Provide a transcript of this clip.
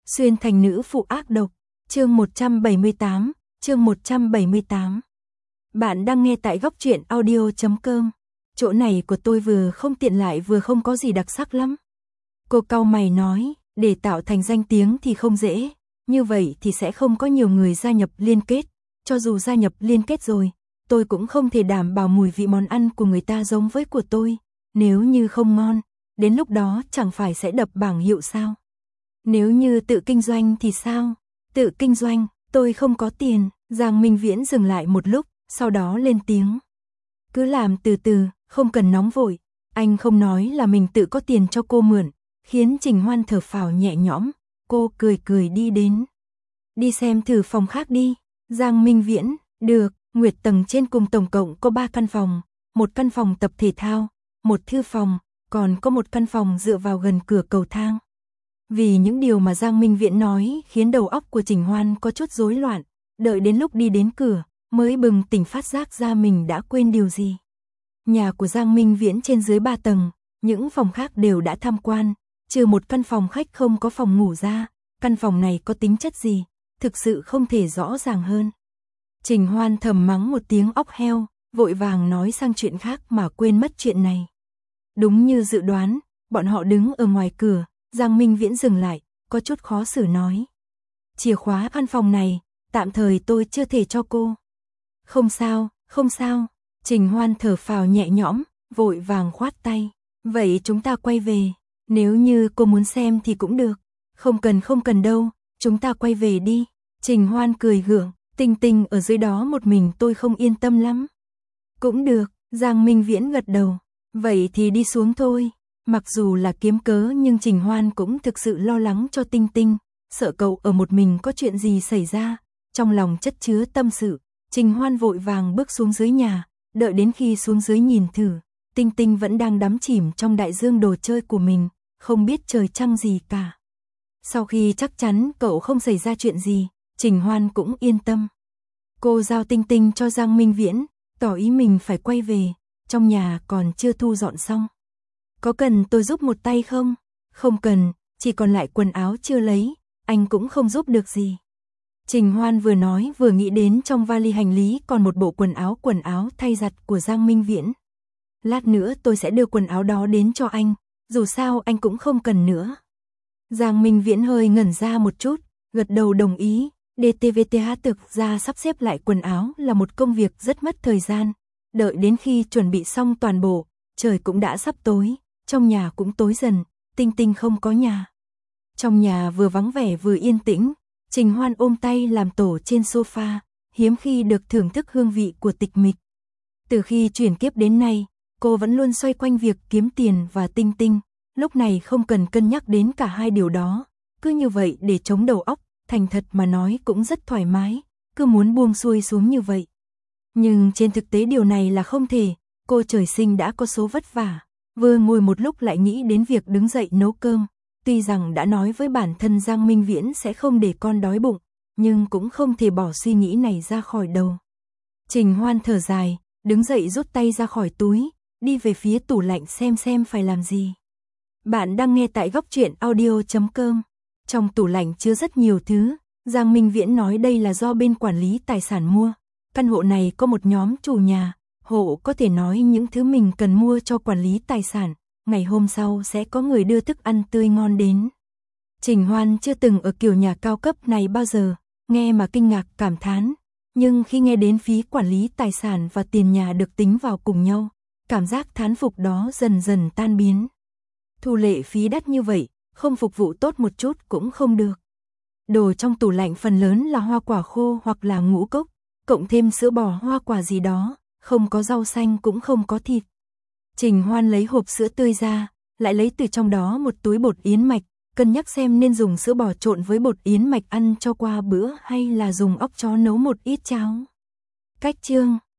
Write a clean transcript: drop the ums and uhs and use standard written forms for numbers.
Xuyên thành nữ phụ ác độc, chương 178, chương 178. Bạn đang nghe tại góc truyện audio.com. Chỗ này của tôi vừa không tiện lại vừa không có gì đặc sắc lắm. Cô cau mày nói, để tạo thành danh tiếng thì không dễ, như vậy thì sẽ không có nhiều người gia nhập liên kết. Cho dù gia nhập liên kết rồi, tôi cũng không thể đảm bảo mùi vị món ăn của người ta giống với của tôi. Nếu như không ngon, đến lúc đó chẳng phải sẽ đập bảng hiệu sao? Nếu như tự kinh doanh thì sao? Tự kinh doanh, tôi không có tiền. Giang Minh Viễn dừng lại một lúc, sau đó lên tiếng. Cứ làm từ từ, không cần nóng vội. Anh không nói là mình tự có tiền cho cô mượn, khiến Trình Hoan thở phào nhẹ nhõm. Cô cười cười đi đến. Đi xem thử phòng khác đi. Giang Minh Viễn, được. Nguyệt tầng trên cùng tổng cộng có 3 căn phòng, một căn phòng tập thể thao, một thư phòng, còn có một căn phòng dựa vào gần cửa cầu thang. Vì những điều mà Giang Minh Viễn nói khiến đầu óc của Trình Hoan có chút rối loạn, đợi đến lúc đi đến cửa, mới bừng tỉnh phát giác ra mình đã quên điều gì. Nhà của Giang Minh Viễn trên dưới 3 tầng, những phòng khác đều đã tham quan, trừ một căn phòng khách không có phòng ngủ ra, căn phòng này có tính chất gì, thực sự không thể rõ ràng hơn. Trình Hoan thầm mắng một tiếng óc heo, vội vàng nói sang chuyện khác mà quên mất chuyện này. Đúng như dự đoán, bọn họ đứng ở ngoài cửa, Giang Minh Viễn dừng lại, có chút khó xử nói. Chìa khóa căn phòng này, tạm thời tôi chưa thể cho cô. Không sao, không sao. Trình Hoan thở phào nhẹ nhõm, vội vàng khoát tay. Vậy chúng ta quay về, nếu như cô muốn xem thì cũng được. Không cần đâu, chúng ta quay về đi. Trình Hoan cười gượng, Tinh Tinh ở dưới đó một mình tôi không yên tâm lắm. Cũng được, Giang Minh Viễn gật đầu. Vậy thì đi xuống thôi. Mặc dù là kiếm cớ nhưng Trình Hoan cũng thực sự lo lắng cho Tinh Tinh, sợ cậu ở một mình có chuyện gì xảy ra. Trong lòng chất chứa tâm sự, Trình Hoan vội vàng bước xuống dưới nhà, đợi đến khi xuống dưới nhìn thử, Tinh Tinh vẫn đang đắm chìm trong đại dương đồ chơi của mình, không biết trời trăng gì cả. Sau khi chắc chắn cậu không xảy ra chuyện gì, Trình Hoan cũng yên tâm. Cô giao Tinh Tinh cho Giang Minh Viễn, tỏ ý mình phải quay về, trong nhà còn chưa thu dọn xong. Có cần tôi giúp một tay không? Không cần, chỉ còn lại quần áo chưa lấy, anh cũng không giúp được gì. Trình Hoan vừa nói vừa nghĩ đến trong vali hành lý còn một bộ quần áo thay giặt của Giang Minh Viễn. Lát nữa tôi sẽ đưa quần áo đó đến cho anh, dù sao anh cũng không cần nữa. Giang Minh Viễn hơi ngẩn ra một chút, gật đầu đồng ý. DTVTH thực ra sắp xếp lại quần áo là một công việc rất mất thời gian. Đợi đến khi chuẩn bị xong toàn bộ, trời cũng đã sắp tối, trong nhà cũng tối dần, Tinh Tinh không có nhà. Trong nhà vừa vắng vẻ vừa yên tĩnh, Trình Hoan ôm tay làm tổ trên sofa, hiếm khi được thưởng thức hương vị của tịch mịch. Từ khi chuyển kiếp đến nay, cô vẫn luôn xoay quanh việc kiếm tiền và Tinh Tinh, lúc này không cần cân nhắc đến cả hai điều đó, cứ như vậy để chống đầu óc. Thành thật mà nói cũng rất thoải mái, cứ muốn buông xuôi xuống như vậy. Nhưng trên thực tế điều này là không thể, cô trời sinh đã có số vất vả, vừa ngồi một lúc lại nghĩ đến việc đứng dậy nấu cơm, tuy rằng đã nói với bản thân Giang Minh Viễn sẽ không để con đói bụng, nhưng cũng không thể bỏ suy nghĩ này ra khỏi đầu. Trình Hoan thở dài, đứng dậy rút tay ra khỏi túi, đi về phía tủ lạnh xem phải làm gì. Bạn đang nghe tại góc truyện audio.com. Trong tủ lạnh chứa rất nhiều thứ, Giang Minh Viễn nói đây là do bên quản lý tài sản mua. Căn hộ này có một nhóm chủ nhà, hộ có thể nói những thứ mình cần mua cho quản lý tài sản, ngày hôm sau sẽ có người đưa thức ăn tươi ngon đến. Trình Hoan chưa từng ở kiểu nhà cao cấp này bao giờ, nghe mà kinh ngạc cảm thán, nhưng khi nghe đến phí quản lý tài sản và tiền nhà được tính vào cùng nhau, cảm giác thán phục đó dần dần tan biến. Thu lệ phí đắt như vậy, không phục vụ tốt một chút cũng không được. Đồ trong tủ lạnh phần lớn là hoa quả khô hoặc là ngũ cốc, cộng thêm sữa bò hoa quả gì đó, không có rau xanh cũng không có thịt. Trình Hoan lấy hộp sữa tươi ra, lại lấy từ trong đó một túi bột yến mạch, cân nhắc xem nên dùng sữa bò trộn với bột yến mạch ăn cho qua bữa hay là dùng óc chó nấu một ít cháo. Cách chương